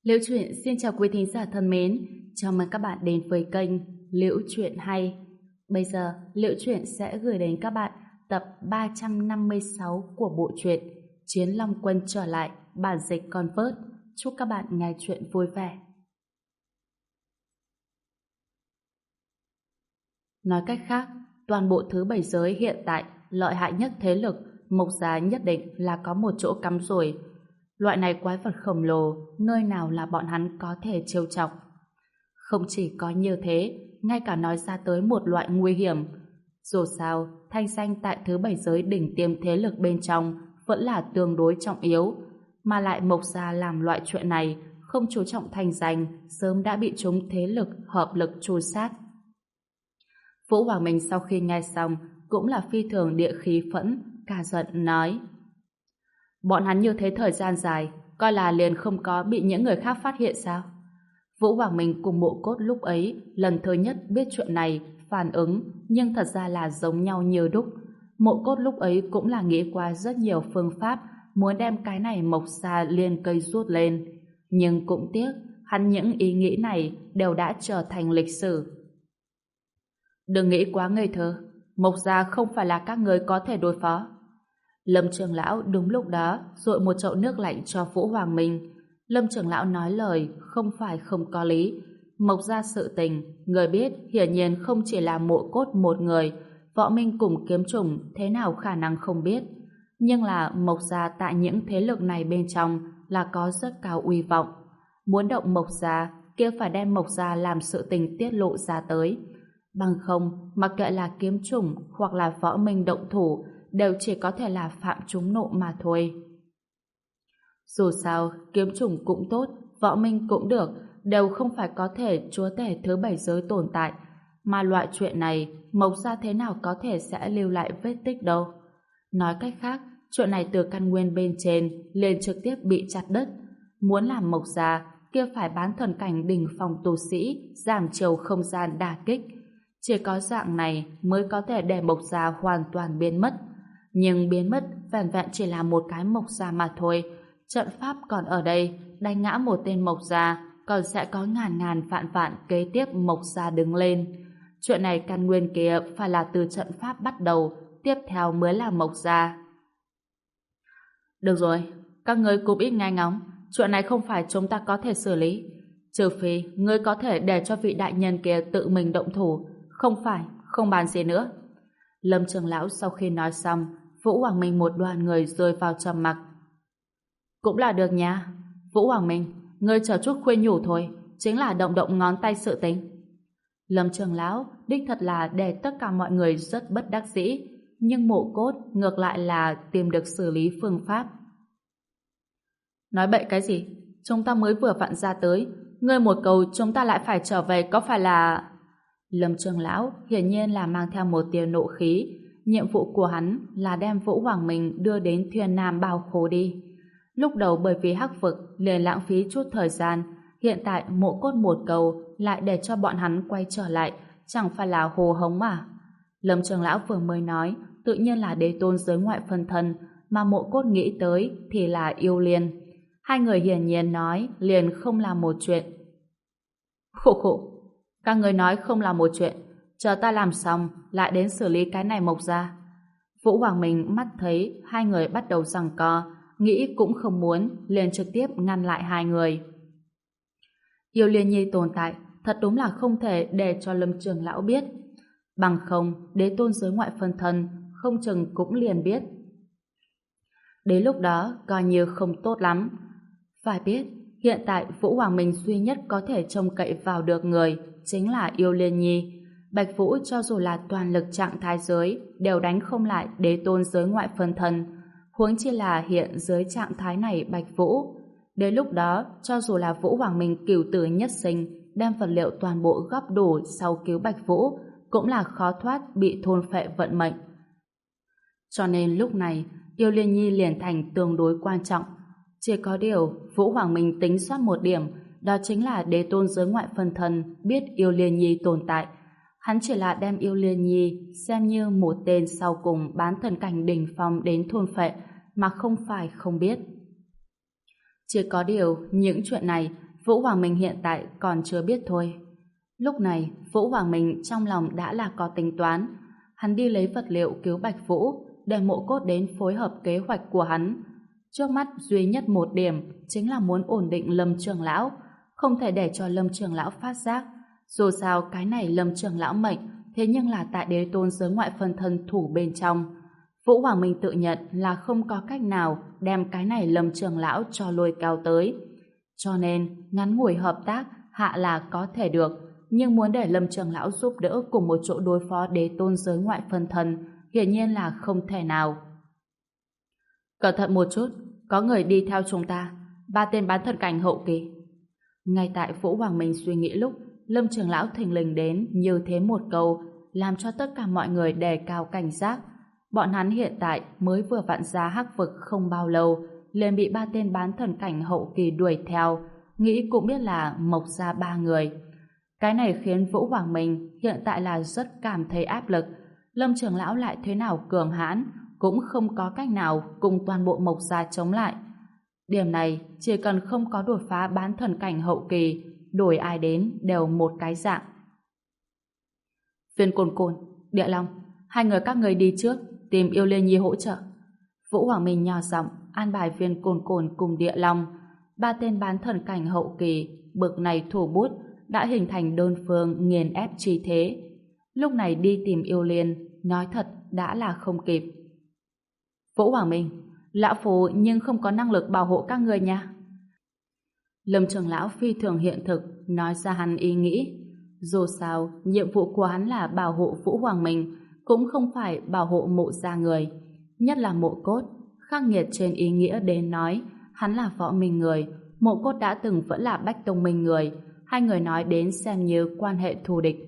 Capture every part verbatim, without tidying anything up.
Liễu Chuyện xin chào quý thính giả thân mến, chào mừng các bạn đến với kênh Liễu Chuyện Hay. Bây giờ, Liễu Chuyện sẽ gửi đến các bạn tập ba trăm năm mươi sáu của bộ truyện Chiến Long Quân trở lại, bản dịch Convert. Chúc các bạn nghe chuyện vui vẻ. Nói cách khác, toàn bộ thứ bảy giới hiện tại, lợi hại nhất thế lực, Mộc Gia nhất định là có một chỗ cắm rùi. Loại này quái vật khổng lồ, nơi nào là bọn hắn có thể trêu chọc. Không chỉ có như thế, ngay cả nói ra tới một loại nguy hiểm. Dù sao, thanh danh tại thứ bảy giới đỉnh tiêm thế lực bên trong vẫn là tương đối trọng yếu, mà lại Mộc Gia làm loại chuyện này, không chú trọng thanh danh, sớm đã bị chúng thế lực hợp lực tru sát. Vũ Hoàng Minh sau khi nghe xong, cũng là phi thường địa khí phẫn, cả giận nói: bọn hắn như thế thời gian dài, coi là liền không có bị những người khác phát hiện sao? Vũ Hoàng Minh cùng Mộ Cốt lúc ấy lần thứ nhất biết chuyện này, phản ứng, nhưng thật ra là giống nhau như đúc. Mộ Cốt lúc ấy cũng là nghĩ qua rất nhiều phương pháp muốn đem cái này Mộc Gia liên cây rút lên, nhưng cũng tiếc, hắn những ý nghĩ này đều đã trở thành lịch sử. Đừng nghĩ quá ngây thơ, Mộc Gia không phải là các người có thể đối phó. Lâm Trường Lão đúng lúc đó dội một chậu nước lạnh cho Vũ Hoàng Minh. Lâm Trường Lão nói lời không phải không có lý. Mộc Gia sự tình, người biết hiển nhiên không chỉ là Mộ Cốt một người, Võ Minh cùng Kiếm Trùng thế nào khả năng không biết. Nhưng là Mộc Gia tại những thế lực này bên trong là có rất cao uy vọng. Muốn động Mộc Gia, kia phải đem Mộc Gia làm sự tình tiết lộ ra tới. Bằng không, mặc kệ là Kiếm Trùng hoặc là Võ Minh động thủ, đều chỉ có thể là phạm chúng nộ mà thôi. Dù sao, Kiếm Trùng cũng tốt, Võ Minh cũng được, đều không phải có thể chúa tể thứ bảy giới tồn tại, mà loại chuyện này, Mộc Gia thế nào có thể sẽ lưu lại vết tích đâu. Nói cách khác, chuyện này từ căn nguyên bên trên liền trực tiếp bị chặt đứt. Muốn làm Mộc Gia, kia phải bán thần cảnh đỉnh phong tu sĩ, giảm chiều không gian đả kích. Chỉ có dạng này mới có thể để Mộc Gia hoàn toàn biến mất. Nhưng biến mất vẹn vẹn chỉ là một cái Mộc Gia mà thôi. Trận pháp còn ở đây, đánh ngã một tên Mộc Gia, còn sẽ có ngàn ngàn vạn vạn kế tiếp Mộc Gia đứng lên. Chuyện này căn nguyên kia phải là từ trận pháp bắt đầu, tiếp theo mới là Mộc Gia. Được rồi, các ngươi cũng ít nghe ngóng, chuyện này không phải chúng ta có thể xử lý. Trừ phi, ngươi có thể để cho vị đại nhân kia tự mình động thủ, không phải, không bàn gì nữa. Lâm Trường Lão sau khi nói xong, Vũ Hoàng Minh một đoàn người rơi vào trầm mặc. Cũng là được nha. Vũ Hoàng Minh, ngươi chờ chút khuyên nhủ thôi, chính là động động ngón tay sự tính. Lâm Trường Lão đích thật là để tất cả mọi người rất bất đắc dĩ, nhưng Mộ Cốt ngược lại là tìm được xử lý phương pháp. Nói bậy cái gì? Chúng ta mới vừa vặn ra tới, ngươi một câu chúng ta lại phải trở về, có phải là... Lâm Trường Lão hiển nhiên là mang theo một tia nộ khí. Nhiệm vụ của hắn là đem Vũ Hoàng Minh đưa đến Thuyền Nam Bao Khố đi. Lúc đầu bởi vì hắc vực liền lãng phí chút thời gian, hiện tại Mộ Cốt một câu lại để cho bọn hắn quay trở lại, chẳng phải là hồ hống mà. Lâm Trường Lão vừa mới nói tự nhiên là đế tôn giới ngoại phân thân, mà Mộ Cốt nghĩ tới thì là Yêu Liên. Hai người hiển nhiên nói liền không làm một chuyện. Khổ khổ, các người nói không là một chuyện, chờ ta làm xong lại đến xử lý cái này Mộc Gia. Vũ Hoàng Minh mắt thấy hai người bắt đầu giằng co, nghĩ cũng không muốn, liền trực tiếp ngăn lại hai người. Yêu Liên Nhi tồn tại thật đúng là không thể để cho Lâm Trường Lão biết, bằng không đế tôn giới ngoại phân thân không chừng cũng liền biết. Đến lúc đó coi như không tốt lắm. Phải biết hiện tại Vũ Hoàng Minh duy nhất có thể trông cậy vào được người chính là Yêu Liên Nhi. Bạch Vũ cho dù là toàn lực trạng thái giới đều đánh không lại đế tôn giới ngoại phân thân, huống chi là hiện dưới trạng thái này Bạch Vũ. Đến lúc đó cho dù là Vũ Hoàng Minh cửu tử nhất sinh đem vật liệu toàn bộ góp đủ sau cứu Bạch Vũ cũng là khó thoát bị thôn phệ vận mệnh. Cho nên lúc này Yêu Liên Nhi liền thành tương đối quan trọng. Chỉ có điều Vũ Hoàng Minh tính soát một điểm, đó chính là đế tôn giới ngoại phân thân biết Yêu Liên Nhi tồn tại. Hắn chỉ là đem Yêu Liên Nhi xem như một tên sau cùng bán thần cảnh đỉnh phong đến thôn phệ, mà không phải không biết. Chỉ có điều những chuyện này Vũ Hoàng Minh hiện tại còn chưa biết thôi. Lúc này, Vũ Hoàng Minh trong lòng đã là có tính toán. Hắn đi lấy vật liệu cứu Bạch Vũ, để Mộ Cốt đến phối hợp kế hoạch của hắn. Trước mắt duy nhất một điểm chính là muốn ổn định Lâm Trường Lão, không thể để cho Lâm Trường Lão phát giác. Dù sao cái này Lâm Trường Lão mệnh, thế nhưng là tại đế tôn giới ngoại phân thân thủ bên trong. Vũ Hoàng Minh tự nhận là không có cách nào đem cái này Lâm Trường Lão cho lôi cao tới. Cho nên, ngắn ngủi hợp tác hạ là có thể được, nhưng muốn để Lâm Trường Lão giúp đỡ cùng một chỗ đối phó đế tôn giới ngoại phân thân, hiển nhiên là không thể nào. Cẩn thận một chút, có người đi theo chúng ta, ba tên bán thần cảnh hậu kỳ. Ngay tại Vũ Hoàng Minh suy nghĩ lúc, Lâm Trường Lão thình lình đến như thế một câu, làm cho tất cả mọi người đề cao cảnh giác. Bọn hắn hiện tại mới vừa vặn ra hắc vực không bao lâu, liền bị ba tên bán thần cảnh hậu kỳ đuổi theo, nghĩ cũng biết là mộc ra ba người. Cái này khiến Vũ Hoàng Minh hiện tại là rất cảm thấy áp lực. Lâm Trường Lão lại thế nào cường hãn, cũng không có cách nào cùng toàn bộ mộc gia chống lại. Điểm này, chỉ cần không có đột phá bán thần cảnh hậu kỳ, đổi ai đến đều một cái dạng. Viên Cồn Cồn, Địa Long, hai người các người đi trước, tìm Yêu Liên Nhi hỗ trợ. Vũ Hoàng Minh nhỏ giọng an bài Viên Cồn Cồn cùng Địa Long. Ba tên bán thần cảnh hậu kỳ, bực này thủ bút, đã hình thành đơn phương nghiền ép chi thế. Lúc này đi tìm Yêu Liên, nói thật đã là không kịp. Vũ Hoàng Minh, lão phu nhưng không có năng lực bảo hộ các người nha. Lâm Trường Lão phi thường hiện thực nói ra hắn ý nghĩ. Dù sao, nhiệm vụ của hắn là bảo hộ Vũ Hoàng Minh, cũng không phải bảo hộ Mộ gia người. Nhất là Mộ Cốt, khắc nghiệt trên ý nghĩa đến nói, hắn là Võ Minh người, Mộ Cốt đã từng vẫn là Bách Tông Minh người, hai người nói đến xem như quan hệ thù địch.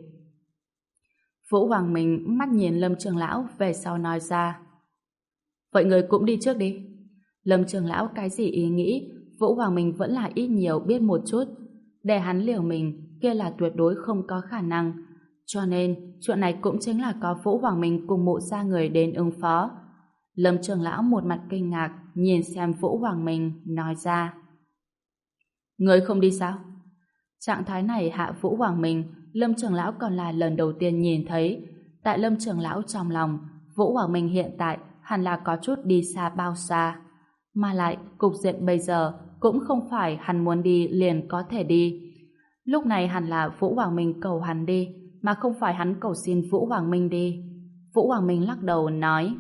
Vũ Hoàng Minh mắt nhìn Lâm Trường Lão về sau nói ra. Vậy người cũng đi trước đi. Lâm Trường Lão cái gì ý nghĩ, Vũ Hoàng Minh vẫn là ít nhiều biết một chút. Để hắn liều mình, kia là tuyệt đối không có khả năng. Cho nên, chuyện này cũng chính là có Vũ Hoàng Minh cùng Mộ gia người đến ứng phó. Lâm Trường Lão một mặt kinh ngạc, nhìn xem Vũ Hoàng Minh, nói ra. Người không đi sao? Trạng thái này hạ Vũ Hoàng Minh, Lâm Trường Lão còn là lần đầu tiên nhìn thấy. Tại Lâm Trường Lão trong lòng, Vũ Hoàng Minh hiện tại hẳn là có chút đi xa bao xa. Mà lại, cục diện bây giờ cũng không phải hắn muốn đi liền có thể đi. Lúc này hẳn là Vũ Hoàng Minh cầu hắn đi, mà không phải hắn cầu xin Vũ Hoàng Minh đi. Vũ Hoàng Minh lắc đầu nói.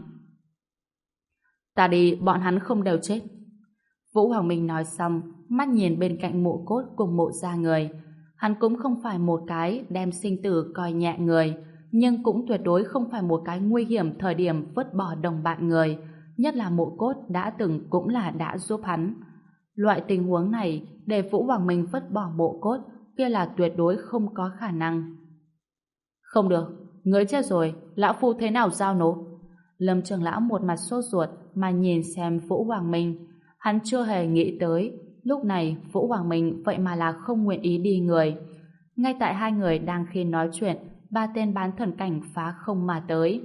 Ta đi, bọn hắn không đều chết. Vũ Hoàng Minh nói xong, mắt nhìn bên cạnh Mộ Cốt cùng Mộ gia người. Hắn cũng không phải một cái đem sinh tử coi nhẹ người, nhưng cũng tuyệt đối không phải một cái nguy hiểm thời điểm vứt bỏ đồng bạn người, nhất là Mộ Cốt đã từng cũng là đã giúp hắn. Loại tình huống này, để Vũ Hoàng Minh vứt bỏ Mộ Cốt, kia là tuyệt đối không có khả năng. Không được, người chết rồi, lão phu thế nào giao nộp? Lâm Trường Lão một mặt sốt ruột mà nhìn xem Vũ Hoàng Minh. Hắn chưa hề nghĩ tới, lúc này Vũ Hoàng Minh vậy mà là không nguyện ý đi người. Ngay tại hai người đang khi nói chuyện, ba tên bán thần cảnh phá không mà tới.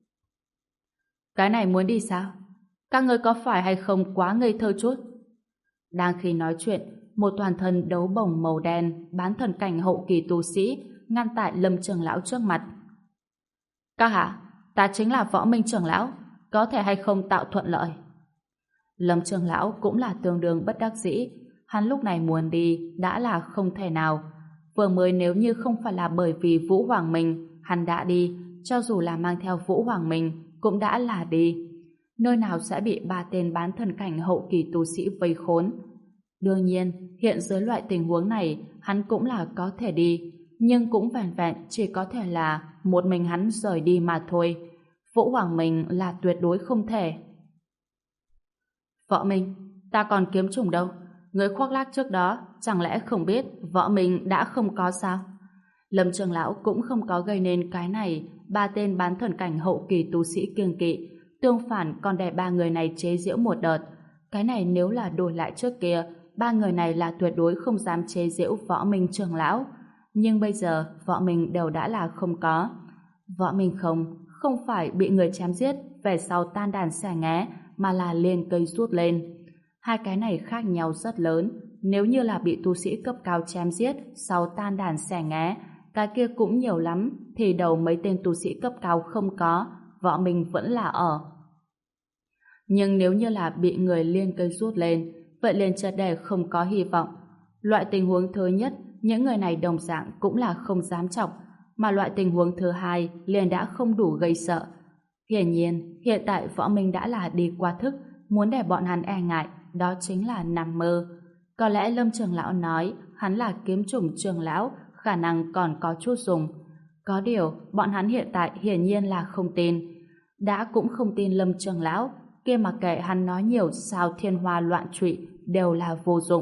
Cái này muốn đi sao? Các người có phải hay không quá ngây thơ chút? Đang khi nói chuyện, một toàn thân đấu bồng màu đen, bán thần cảnh hậu kỳ tu sĩ, ngăn tại Lâm Trường Lão trước mặt. Các hạ, ta chính là Võ Minh Trường Lão, có thể hay không tạo thuận lợi? Lâm Trường Lão cũng là tương đương bất đắc dĩ, hắn lúc này muốn đi đã là không thể nào. Vừa mới nếu như không phải là bởi vì Vũ Hoàng Minh, hắn đã đi, cho dù là mang theo Vũ Hoàng Minh, cũng đã là đi. Nơi nào sẽ bị ba tên bán thần cảnh hậu kỳ tu sĩ vây khốn? Đương nhiên, hiện dưới loại tình huống này, hắn cũng là có thể đi, nhưng cũng vẹn vẹn chỉ có thể là một mình hắn rời đi mà thôi. Vũ Hoàng Minh là tuyệt đối không thể. Võ Minh, ta còn kiếm trùng đâu? Người khoác lác trước đó, chẳng lẽ không biết Võ Minh đã không có sao? Lâm Trường Lão cũng không có gây nên cái này, ba tên bán thần cảnh hậu kỳ tu sĩ kiêng kỵ, tương phản còn để ba người này chế giễu một đợt. Cái này nếu là đổi lại trước kia, ba người này là tuyệt đối không dám chế giễu Võ Minh Trường Lão. Nhưng bây giờ, Võ Minh đều đã là không có. Võ Minh không, không phải bị người chém giết, về sau tan đàn xẻ nghé, mà là lên cây rút lên. Hai cái này khác nhau rất lớn, nếu như là bị tu sĩ cấp cao chém giết sau tan đàn xẻ nghé, cái kia cũng nhiều lắm, thì đầu mấy tên tu sĩ cấp cao không có, Võ Minh vẫn là ở. Nhưng nếu như là bị người liên cây rút lên, vậy liền chợt để không có hy vọng. Loại tình huống thứ nhất, những người này đồng dạng cũng là không dám chọc, mà loại tình huống thứ hai liền đã không đủ gây sợ. Hiển nhiên, hiện tại Võ Minh đã là đi qua thức, muốn để bọn hắn e ngại, đó chính là nằm mơ. Có lẽ Lâm Trường Lão nói hắn là kiếm chủng Trường Lão, khả năng còn có chút dùng. Có điều, bọn hắn hiện tại hiển nhiên là không tin. Đã cũng không tin Lâm Trường Lão, kia mà kệ hắn nói nhiều sao thiên hoa loạn trụy đều là vô dụng.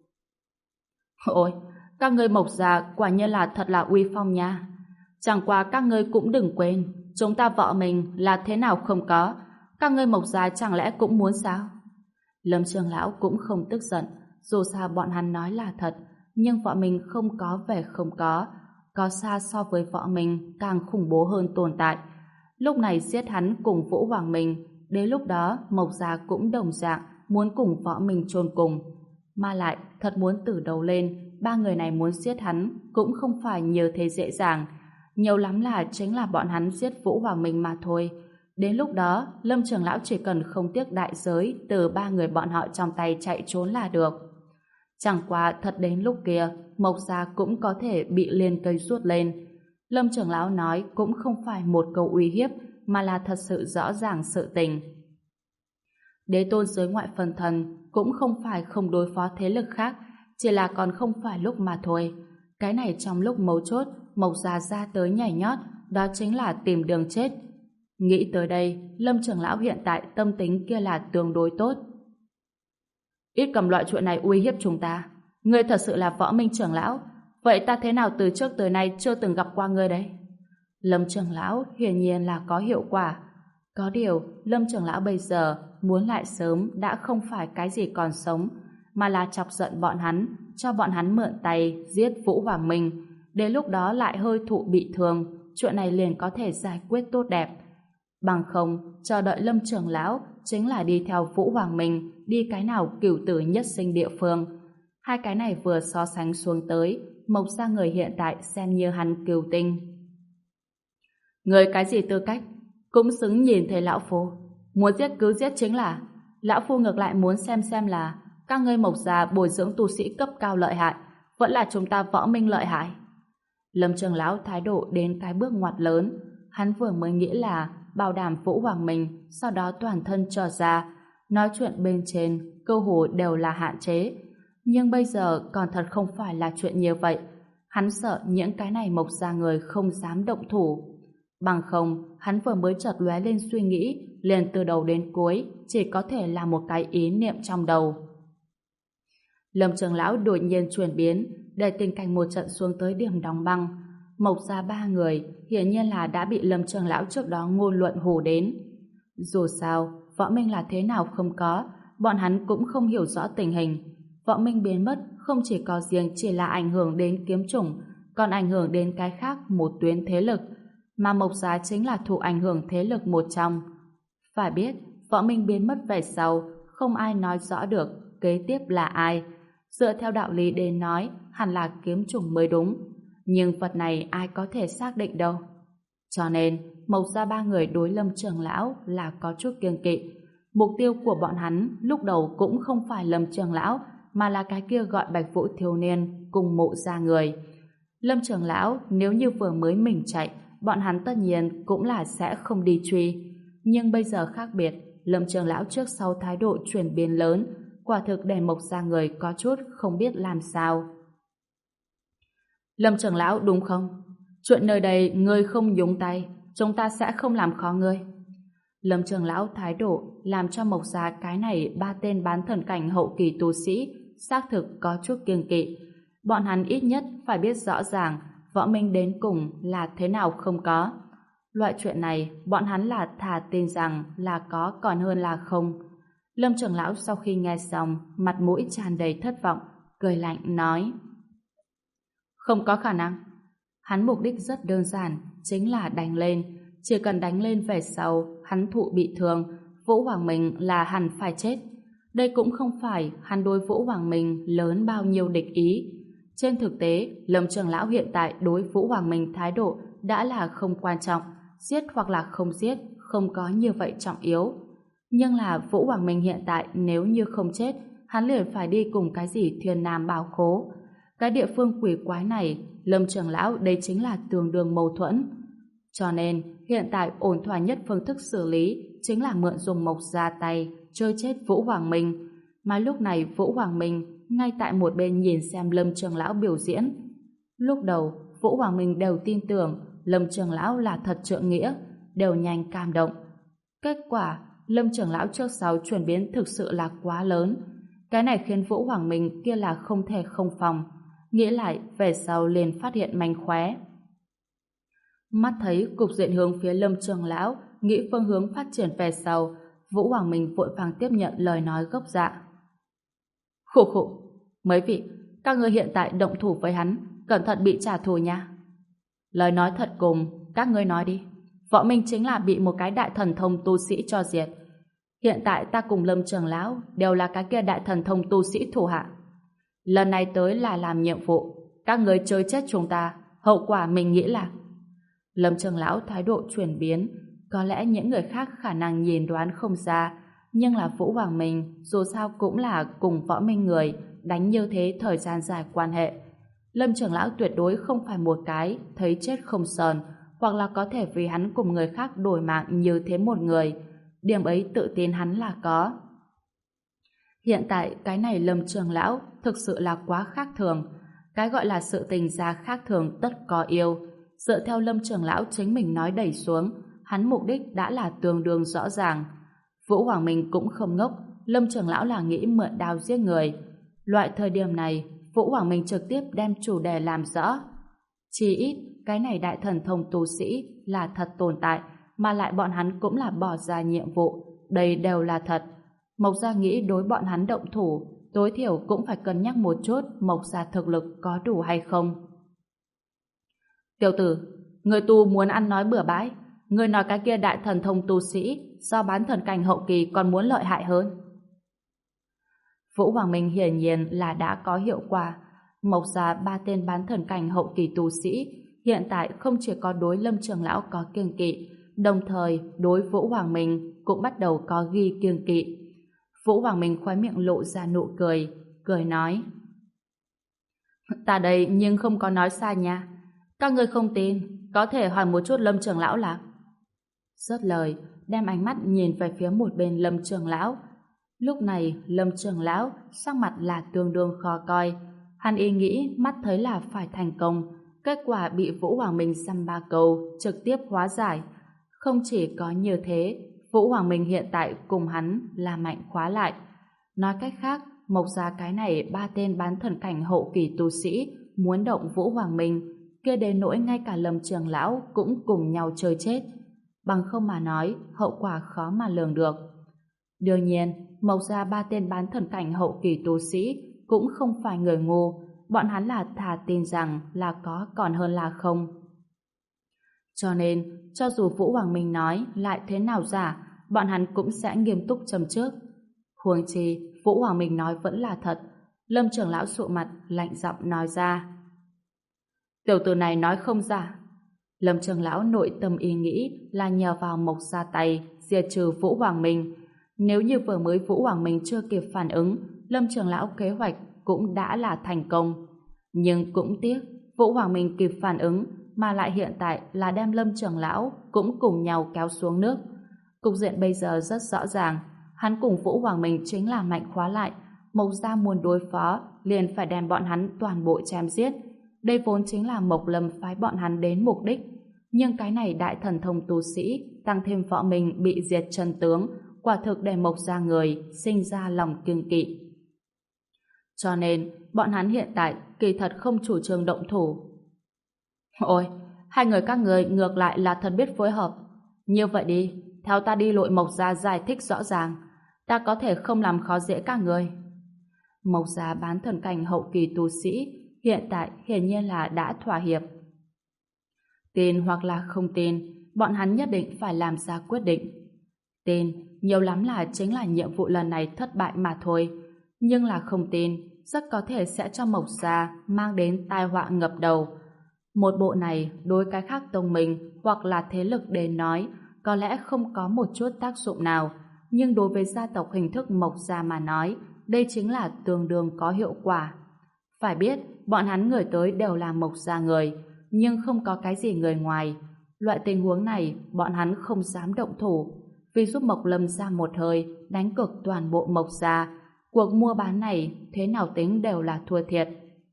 Ôi, các ngươi Mộc gia quả nhiên là thật là uy phong nha. Chẳng qua các ngươi cũng đừng quên, chúng ta Võ Minh là thế nào không có, các ngươi Mộc gia chẳng lẽ cũng muốn sao? Lâm Trường Lão cũng không tức giận, dù sao bọn hắn nói là thật, nhưng Võ Minh không có vẻ không có, có xa so với Võ Minh càng khủng bố hơn tồn tại. Lúc này giết hắn cùng Vũ Hoàng Minh, đến lúc đó Mộc gia cũng đồng dạng muốn cùng Võ Minh chôn cùng. Mà lại, thật muốn từ đầu lên, ba người này muốn giết hắn cũng không phải như thế dễ dàng. Nhiều lắm là chính là bọn hắn giết Vũ Hoàng Minh mà thôi. Đến lúc đó, Lâm Trường Lão chỉ cần không tiếc đại giới từ ba người bọn họ trong tay chạy trốn là được. Chẳng qua thật đến lúc kia, Mộc gia cũng có thể bị liên cây rút lên. Lâm Trường Lão nói cũng không phải một câu uy hiếp, mà là thật sự rõ ràng sự tình. Đế tôn giới ngoại phần thần cũng không phải không đối phó thế lực khác, chỉ là còn không phải lúc mà thôi. Cái này trong lúc mấu chốt, Mộc gia ra tới nhảy nhót, đó chính là tìm đường chết. Nghĩ tới đây, Lâm Trường Lão hiện tại tâm tính kia là tương đối tốt. Ít cầm loại chuyện này uy hiếp chúng ta. Ngươi thật sự là Võ Minh Trường Lão, vậy ta thế nào từ trước tới nay chưa từng gặp qua ngươi đấy? Lâm Trường Lão hiển nhiên là có hiệu quả. Có điều, Lâm Trường Lão bây giờ muốn lại sớm đã không phải cái gì còn sống, mà là chọc giận bọn hắn, cho bọn hắn mượn tay giết Vũ Hoàng Minh. Đến lúc đó lại hơi thụ bị thương, chuyện này liền có thể giải quyết tốt đẹp. Bằng không, chờ đợi Lâm Trường Lão chính là đi theo Vũ Hoàng Minh đi cái nào cửu tử nhất sinh địa phương. Hai cái này vừa so sánh xuống tới, Mộc gia người hiện tại xem như hắn cửu tinh. Người cái gì tư cách cũng xứng nhìn thấy lão phu, muốn giết cứ giết chính là. Lão phu ngược lại muốn xem xem là các ngươi Mộc gia bồi dưỡng tu sĩ cấp cao lợi hại, vẫn là chúng ta Võ Minh lợi hại. Lâm Trường Lão thái độ đến cái bước ngoặt lớn. Hắn vừa mới nghĩ là bảo đảm Vũ Hoàng Minh, sau đó toàn thân trở ra, nói chuyện bên trên cơ hồ đều là hạn chế. Nhưng bây giờ còn thật không phải là chuyện như vậy. Hắn sợ những cái này Mộc gia người không dám động thủ. Bằng không, hắn vừa mới chợt lóe lên suy nghĩ, liền từ đầu đến cuối chỉ có thể là một cái ý niệm trong đầu. Lâm Trường Lão đột nhiên chuyển biến, để tình cảnh một trận xuống tới điểm đóng băng. Mộc gia ba người hiển nhiên là đã bị Lâm Trường Lão trước đó ngôn luận hù đến. Dù sao, Võ Minh là thế nào không có, bọn hắn cũng không hiểu rõ tình hình. Võ Minh biến mất không chỉ có riêng chỉ là ảnh hưởng đến kiếm chủng, còn ảnh hưởng đến cái khác một tuyến thế lực, mà Mộc gia chính là thụ ảnh hưởng thế lực một trong. Phải biết, Võ Minh biến mất về sau, không ai nói rõ được kế tiếp là ai. Dựa theo đạo lý đến nói, hẳn là kiếm chủng mới đúng. Nhưng vật này ai có thể xác định đâu. Cho nên, Mộc gia ba người đối Lâm Trường Lão là có chút kiêng kỵ. Mục tiêu của bọn hắn lúc đầu cũng không phải Lâm Trường Lão, mà là cái kia gọi Bạch Vũ thiếu niên cùng Mộ gia người. Lâm Trường Lão nếu như vừa mới mình chạy, bọn hắn tất nhiên cũng là sẽ không đi truy. Nhưng bây giờ khác biệt, Lâm Trường Lão trước sau thái độ chuyển biến lớn, quả thực để Mộc gia người có chút không biết làm sao. Lâm Trường Lão đúng không? Chuyện nơi đây ngươi không nhúng tay, chúng ta sẽ không làm khó ngươi. Lâm Trường Lão thái độ làm cho Mộc gia cái này ba tên bán thần cảnh hậu kỳ tu sĩ xác thực có chút kiêng kỵ. Bọn hắn ít nhất phải biết rõ ràng Võ Minh đến cùng là thế nào không có. Loại chuyện này bọn hắn là thà tin rằng là có còn hơn là không. Lâm Trường Lão sau khi nghe xong, mặt mũi tràn đầy thất vọng, cười lạnh nói: không có khả năng. Hắn mục đích rất đơn giản, chính là đánh lên. Chỉ cần đánh lên về sau, hắn thụ bị thương, Vũ Hoàng Minh là hẳn phải chết. Đây cũng không phải hắn đối Vũ Hoàng Minh lớn bao nhiêu địch ý. Trên thực tế, Lâm trưởng lão hiện tại đối Vũ Hoàng Minh thái độ đã là không quan trọng, giết hoặc là không giết, không có như vậy trọng yếu. Nhưng là Vũ Hoàng Minh hiện tại nếu như không chết, hắn liền phải đi cùng cái gì Thiên Nam Bảo Khố. Cái địa phương quỷ quái này, Lâm trưởng lão đây chính là tương đương mâu thuẫn. Cho nên, hiện tại ổn thỏa nhất phương thức xử lý chính là mượn dùng Mộc ra tay, chơi chết Vũ Hoàng Minh. Mà lúc này Vũ Hoàng Minh ngay tại một bên nhìn xem Lâm trưởng lão biểu diễn. Lúc đầu, Vũ Hoàng Minh đều tin tưởng Lâm trưởng lão là thật trượng nghĩa, đều nhanh cảm động. Kết quả, Lâm trưởng lão trước sau chuyển biến thực sự là quá lớn. Cái này khiến Vũ Hoàng Minh kia là không thể không phòng. Nghĩ lại, về sau liền phát hiện mánh khóe. Mắt thấy cục diện hướng phía Lâm trưởng lão, nghĩ phương hướng phát triển về sau, Vũ Hoàng Minh vội vàng tiếp nhận lời nói gốc dạ. Khụ khụ, mấy vị, các ngươi hiện tại động thủ với hắn, cẩn thận bị trả thù nha. Lời nói thật cùng, các ngươi nói đi. Võ Minh chính là bị một cái đại thần thông tu sĩ cho diệt. Hiện tại ta cùng Lâm trưởng lão đều là cái kia đại thần thông tu sĩ thủ hạ. Lần này tới là làm nhiệm vụ, các ngươi chơi chết chúng ta, hậu quả mình nghĩ là... Lâm trưởng lão thái độ chuyển biến, có lẽ những người khác khả năng nhìn đoán không ra, nhưng là Vũ Hoàng Minh dù sao cũng là cùng Võ Minh người, đánh như thế thời gian dài quan hệ. Lâm trưởng lão tuyệt đối không phải một cái thấy chết không sờn, hoặc là có thể vì hắn cùng người khác đổi mạng như thế một người. Điểm ấy tự tin hắn là có. Hiện tại cái này Lâm trưởng lão thực sự là quá khác thường. Cái gọi là sự tình gia khác thường tất có yêu. Dựa theo Lâm trưởng lão chính mình nói đẩy xuống, hắn mục đích đã là tương đương rõ ràng. Vũ Hoàng Minh cũng không ngốc, Lâm trưởng lão là nghĩ mượn đao giết người. Loại thời điểm này, Vũ Hoàng Minh trực tiếp đem chủ đề làm rõ. Chỉ ít, cái này đại thần thông tu sĩ là thật tồn tại, mà lại bọn hắn cũng là bỏ ra nhiệm vụ. Đây đều là thật. Mộc Gia nghĩ đối bọn hắn động thủ, tối thiểu cũng phải cân nhắc một chút Mộc Gia thực lực có đủ hay không. Tiểu tử, người tu muốn ăn nói bừa bãi, người nói cái kia đại thần thông tu sĩ so bán thần cảnh hậu kỳ còn muốn lợi hại hơn. Vũ Hoàng Minh hiển nhiên là đã có hiệu quả. Mộc Gia ba tên bán thần cảnh hậu kỳ tu sĩ hiện tại không chỉ có đối Lâm trưởng lão có kiêng kỵ, đồng thời đối Vũ Hoàng Minh cũng bắt đầu có ghi kiêng kỵ. Vũ Hoàng Minh khóe miệng lộ ra nụ cười, cười nói: Ta đây nhưng không có nói sai nha. Các ngươi không tin, có thể hỏi một chút Lâm trưởng lão là. Dứt lời, đem ánh mắt nhìn về phía một bên Lâm trưởng lão. Lúc này, Lâm trưởng lão sắc mặt là tương đương khó coi. Hắn ý nghĩ mắt thấy là phải thành công, kết quả bị Vũ Hoàng Minh dăm ba câu trực tiếp hóa giải. Không chỉ có như thế, Vũ Hoàng Minh hiện tại cùng hắn là mạnh khóa lại. Nói cách khác, Mộc Gia cái này ba tên bán thần cảnh hậu kỳ tu sĩ muốn động Vũ Hoàng Minh, kia đến nỗi ngay cả Lâm trưởng lão cũng cùng nhau chơi chết. Bằng không mà nói, hậu quả khó mà lường được. Đương nhiên, Mộc Gia ba tên bán thần cảnh hậu kỳ tu sĩ cũng không phải người ngu, bọn hắn là thà tin rằng là có còn hơn là không. Cho nên, cho dù Vũ Hoàng Minh nói lại thế nào giả, bọn hắn cũng sẽ nghiêm túc châm trước. Huống chi, Vũ Hoàng Minh nói vẫn là thật. Lâm trưởng lão sụ mặt, lạnh giọng nói ra. Tiểu tử này nói không giả. Lâm trưởng lão nội tâm ý nghĩ là nhờ vào Mộc Gia tay diệt trừ Vũ Hoàng Minh. Nếu như vừa mới Vũ Hoàng Minh chưa kịp phản ứng, Lâm trưởng lão kế hoạch cũng đã là thành công. Nhưng cũng tiếc, Vũ Hoàng Minh kịp phản ứng, mà lại hiện tại là đem Lâm trưởng lão cũng cùng nhau kéo xuống nước. Cục diện bây giờ rất rõ ràng, hắn cùng Vũ Hoàng Minh chính là mạnh khóa lại. Mộc Gia muốn đối phó, liền phải đem bọn hắn toàn bộ chém giết. Đây vốn chính là Mộc Lâm phái bọn hắn đến mục đích. Nhưng cái này đại thần thông tu sĩ, tăng thêm Võ Minh bị diệt chân tướng, quả thực để Mộc Gia người sinh ra lòng kiêng kỵ. Cho nên, bọn hắn hiện tại kỳ thật không chủ trương động thủ. Ôi, hai người các người ngược lại là thật biết phối hợp. Như vậy đi, theo ta đi lội Mộc Gia giải thích rõ ràng. Ta có thể không làm khó dễ các người. Mộc Gia bán thần cảnh hậu kỳ tu sĩ hiện tại hiển nhiên là đã thỏa hiệp. Tin hoặc là không tin, bọn hắn nhất định phải làm ra quyết định. Tin nhiều lắm là chính là nhiệm vụ lần này thất bại mà thôi. Nhưng là không tin, rất có thể sẽ cho Mộc Gia mang đến tai họa ngập đầu. Một bộ này đối cái khác tông mình hoặc là thế lực đến nói có lẽ không có một chút tác dụng nào, nhưng đối với gia tộc hình thức Mộc Gia mà nói, đây chính là tương đương có hiệu quả. Phải biết, bọn hắn người tới đều là Mộc Gia người, nhưng không có cái gì người ngoài. Loại tình huống này, bọn hắn không dám động thủ. Vì giúp Mộc Lâm ra một hơi, đánh cược toàn bộ Mộc Gia, cuộc mua bán này thế nào tính đều là thua thiệt.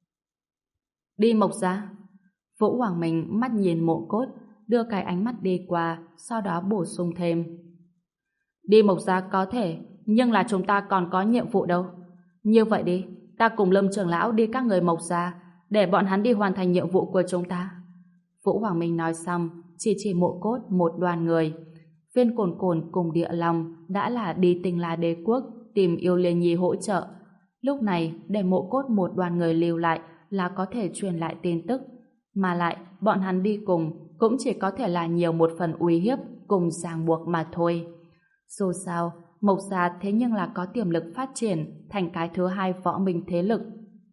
Đi Mộc Gia. Vũ Hoàng Minh mắt nhìn Mộ Cốt, đưa cái ánh mắt đi qua, sau đó bổ sung thêm. Đi Mộc Gia có thể, nhưng là chúng ta còn có nhiệm vụ đâu. Như vậy đi, ta cùng Lâm trưởng lão đi các người Mộc Gia, để bọn hắn đi hoàn thành nhiệm vụ của chúng ta. Vũ Hoàng Minh nói xong, chỉ chỉ Mộ Cốt một đoàn người. Viên Cồn Cồn cùng Địa Long đã là đi Tinh La Đế Quốc tìm Yêu Liên Nhi hỗ trợ. Lúc này, để Mộ Cốt một đoàn người lưu lại là có thể truyền lại tin tức. Mà lại, bọn hắn đi cùng cũng chỉ có thể là nhiều một phần uy hiếp cùng ràng buộc mà thôi. Dù sao, Mộc Gia thế nhưng là có tiềm lực phát triển thành cái thứ hai võ minh thế lực.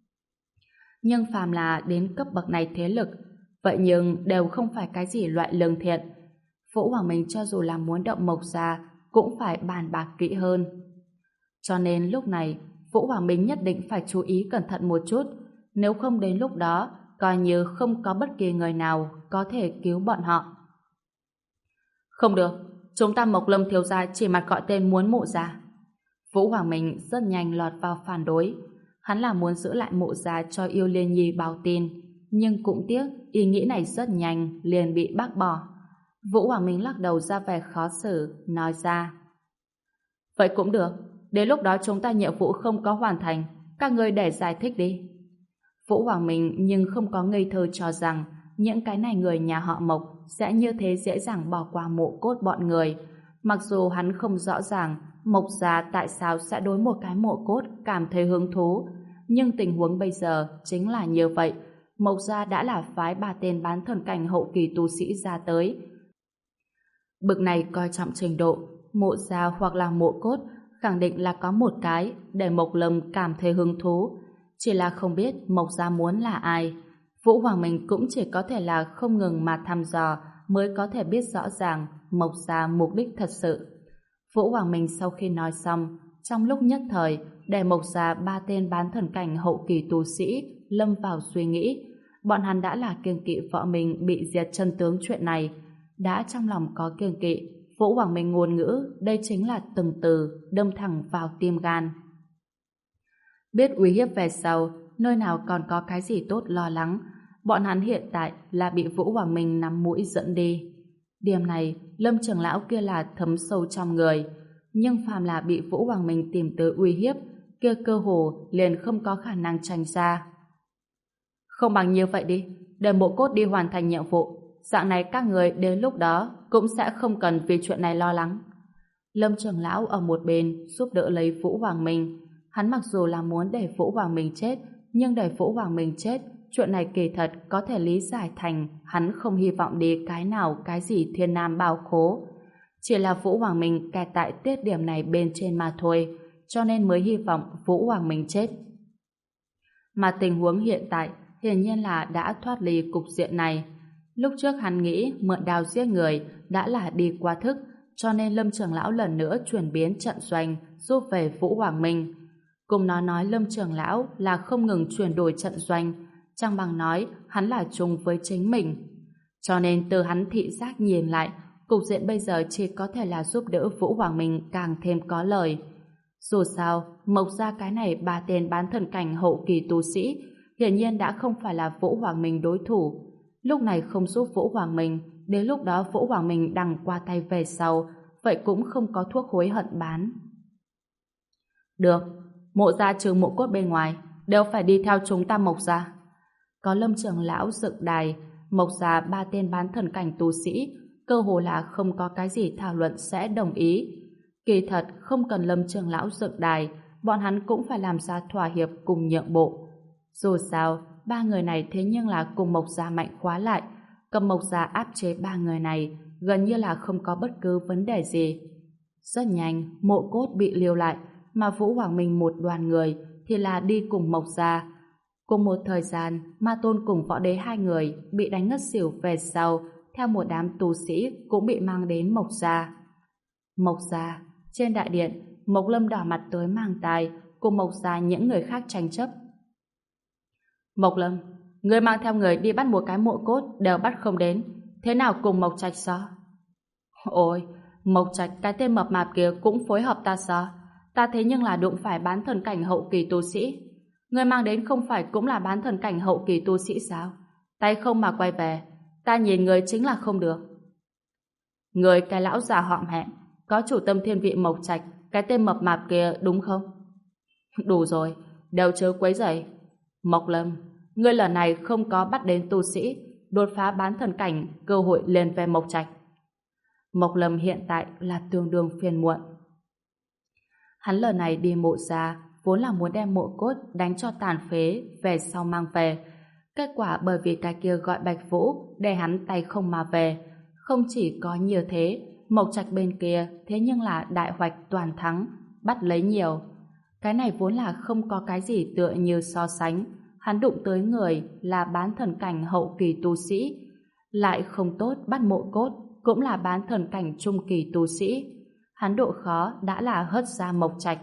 Nhưng phàm là đến cấp bậc này thế lực, vậy nhưng đều không phải cái gì loại lương thiện. Vũ Hoàng Minh cho dù là muốn động Mộc Gia cũng phải bàn bạc kỹ hơn. Cho nên lúc này, Vũ Hoàng Minh nhất định phải chú ý cẩn thận một chút, nếu không đến lúc đó coi như không có bất kỳ người nào có thể cứu bọn họ. Không được, chúng ta Mộc Lâm thiếu gia chỉ mặt gọi tên muốn Mộ Gia. Vũ Hoàng Minh rất nhanh lọt vào phản đối. Hắn là muốn giữ lại Mộ Gia cho Yêu Liên Nhi báo tin, nhưng cũng tiếc ý nghĩ này rất nhanh liền bị bác bỏ. Vũ Hoàng Minh lắc đầu ra vẻ khó xử, nói ra. Vậy cũng được, đến lúc đó chúng ta nhiệm vụ không có hoàn thành, các ngươi để giải thích đi. Vũ Hoàng Minh nhưng không có ngây thơ cho rằng những cái này người nhà họ Mộc sẽ như thế dễ dàng bỏ qua Mộ Cốt bọn người. Mặc dù hắn không rõ ràng Mộc Gia tại sao sẽ đối một cái Mộ Cốt cảm thấy hứng thú, nhưng tình huống bây giờ chính là như vậy. Mộc Gia đã là phái ba tên bán thần cảnh hậu kỳ tu sĩ ra tới. Bực này coi trọng trình độ, Mộ Gia hoặc là Mộ Cốt khẳng định là có một cái để Mộc Lâm cảm thấy hứng thú. Chỉ là không biết Mộc Gia muốn là ai. Vũ Hoàng Minh cũng chỉ có thể là không ngừng mà thăm dò mới có thể biết rõ ràng Mộc Gia mục đích thật sự. Vũ Hoàng Minh sau khi nói xong, trong lúc nhất thời để Mộc Gia ba tên bán thần cảnh hậu kỳ tu sĩ lâm vào suy nghĩ. Bọn hắn đã là kiêng kỵ vợ mình bị diệt chân tướng chuyện này. Đã trong lòng có kiêng kỵ, Vũ Hoàng Minh ngôn ngữ đây chính là từng từ đâm thẳng vào tim gan. Biết uy hiếp về sau, nơi nào còn có cái gì tốt lo lắng. Bọn hắn hiện tại là bị Vũ Hoàng Minh nắm mũi dẫn đi. Điểm này, Lâm trưởng lão kia là thấm sâu trong người. Nhưng phàm là bị Vũ Hoàng Minh tìm tới uy hiếp, kia cơ hồ liền không có khả năng tránh ra. Không bằng như vậy đi, để Mộ Cốt đi hoàn thành nhiệm vụ. Dạng này các người đến lúc đó cũng sẽ không cần vì chuyện này lo lắng. Lâm trưởng lão ở một bên giúp đỡ lấy Vũ Hoàng Minh. Hắn mặc dù là muốn để Vũ Hoàng Minh chết, nhưng để Vũ Hoàng Minh chết, chuyện này kỳ thật có thể lý giải thành hắn không hy vọng đi cái nào cái gì thiên nam bảo khố. Chỉ là Vũ Hoàng Minh kẹt tại tiết điểm này bên trên mà thôi, cho nên mới hy vọng Vũ Hoàng Minh chết. Mà tình huống hiện tại hiển nhiên là đã thoát ly cục diện này. Lúc trước hắn nghĩ mượn đao giết người đã là đi qua thức, cho nên Lâm trưởng lão lần nữa chuyển biến trận doanh giúp về Vũ Hoàng Minh. Cùng nó nói Lâm trưởng lão là không ngừng chuyển đổi trận doanh, chẳng bằng nói hắn là chung với chính mình. Cho nên từ hắn thị giác nhìn lại, cục diện bây giờ chỉ có thể là giúp đỡ Vũ Hoàng Minh càng thêm có lời. Dù sao, Mộc Gia cái này ba tên bán thần cảnh hậu kỳ tu sĩ hiển nhiên đã không phải là Vũ Hoàng Minh đối thủ. Lúc này không giúp Vũ Hoàng Minh, đến lúc đó Vũ Hoàng Minh đằng qua tay về sau, vậy cũng không có thuốc hối hận bán. Được, Mộ Gia trừ Mộ Cốt bên ngoài đều phải đi theo chúng ta Mộc Gia. Có Lâm trưởng lão dựng đài, Mộc Gia ba tên bán thần cảnh tu sĩ cơ hồ là không có cái gì thảo luận sẽ đồng ý. Kỳ thật không cần Lâm trưởng lão dựng đài, bọn hắn cũng phải làm ra thỏa hiệp cùng nhượng bộ. Dù sao, ba người này thế nhưng là cùng Mộc Gia mạnh khóa lại, cầm Mộc Gia áp chế ba người này gần như là không có bất cứ vấn đề gì. Rất nhanh, mộ cốt bị lưu lại, mà Vũ Hoàng Minh một đoàn người thì là đi cùng Mộc Gia. Cùng một thời gian, Ma Tôn cùng Võ Đế hai người bị đánh ngất xỉu về sau, theo một đám tu sĩ cũng bị mang đến Mộc Gia. Mộc Gia, trên đại điện, Mộc Lâm đỏ mặt tới mang tai, cùng Mộc Gia những người khác tranh chấp. Mộc Lâm, người mang theo người đi bắt một cái mộ cốt đều bắt không đến, thế nào cùng Mộc Trạch sao? Ôi, Mộc Trạch cái tên mập mạp kia cũng phối hợp ta sao? Ta thế nhưng là đụng phải bán thần cảnh hậu kỳ tu sĩ. Người mang đến không phải cũng là bán thần cảnh hậu kỳ tu sĩ sao? Tay không mà quay về, ta nhìn người chính là không được. Người cái lão già họm hẹm, có chủ tâm thiên vị Mộc Trạch, cái tên mập mạp kia đúng không? Đủ rồi, đều chớ quấy rầy. Mộc Lâm, ngươi lần này không có bắt đến tu sĩ, đột phá bán thần cảnh, cơ hội lên về Mộc Trạch. Mộc Lâm hiện tại là tương đương phiền muộn. Hắn lần này đi Mộ Gia vốn là muốn đem mộ cốt đánh cho tàn phế về sau mang về. Kết quả bởi vì cái kia gọi Bạch Vũ để hắn tay không mà về. Không chỉ có như thế, Mộc Trạch bên kia thế nhưng là đại hoạch toàn thắng, bắt lấy nhiều. Cái này vốn là không có cái gì tựa như so sánh. Hắn đụng tới người là bán thần cảnh hậu kỳ tu sĩ, lại không tốt bắt mộ cốt cũng là bán thần cảnh trung kỳ tu sĩ. Hắn độ khó đã là hất ra Mộc Trạch.